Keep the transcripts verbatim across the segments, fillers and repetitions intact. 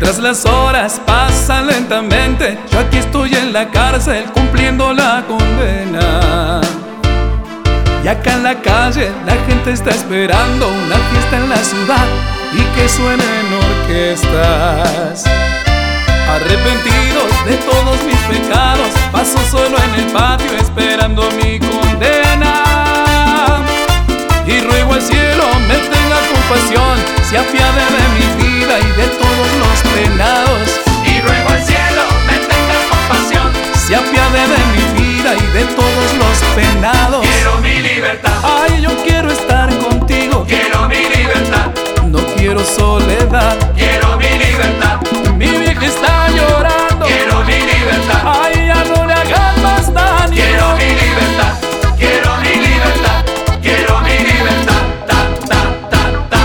Mientras las horas pasan lentamente, yo aquí estoy en la cárcel cumpliendo la condena. Y acá en la calle la gente está esperando una fiesta en la ciudad y que suenen orquestas. Arrepentidos de todos mis pecados, paso solo en el patio esperando mi condena. Y ruego al cielo me tenga compasión, se apiade de mi vida y de todos los penados. Y ruego al cielo me tenga compasión, se apiade de mi vida y de todos los penados. Quiero mi libertad, ay, yo quiero estar contigo. Quiero mi libertad, no quiero soledad. Quiero mi libertad, mi vieja está llorando. Quiero mi libertad, ay, ya no le hagan más daño. Quiero mi libertad, quiero mi libertad, quiero mi libertad, ta, ta, ta, ta.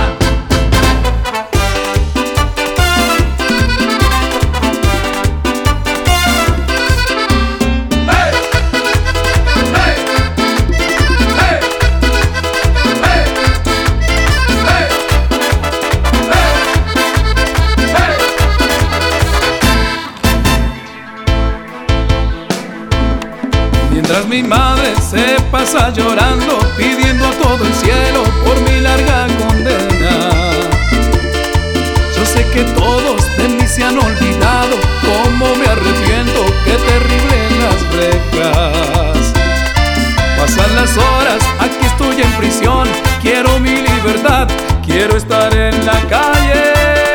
Hey, hey, hey, hey, hey, hey, hey. Mientras mi madre se pasa llorando, pidiendo a todo el cielo por mi larga condena. Yo sé que todos de mí se han olvidado, cómo me arrepiento, qué terrible las rejas. Pasan las horas, aquí estoy en prisión, quiero mi libertad, quiero estar en la calle.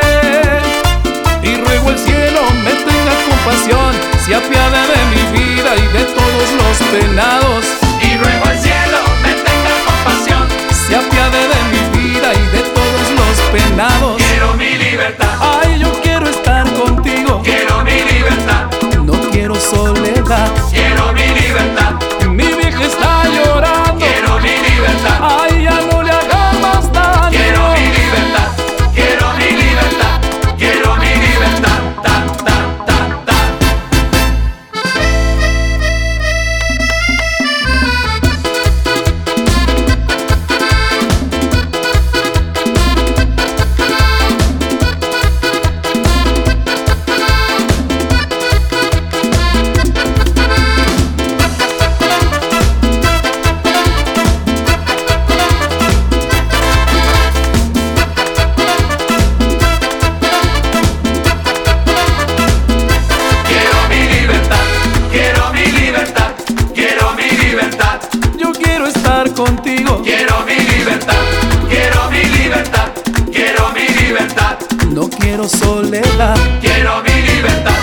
Y ruego al cielo me tenga compasión, se apiade de mi vida y de todos los penados. Y ruego al cielo me tenga compasión, se apiade de mi vida y de todos los penados. Quiero mi libertad, ay, yo quiero estar contigo. Quiero mi libertad, no quiero soledad. Quiero mi libertad, mi vieja está llorando. Quiero mi libertad, ay, ya no le hagan más daño. Quiero mi libertad, quiero mi libertad, quiero mi libertad, ta, ta, ta, ta. Contigo. Quiero mi libertad, quiero mi libertad, quiero mi libertad. No quiero soledad. Quiero mi libertad.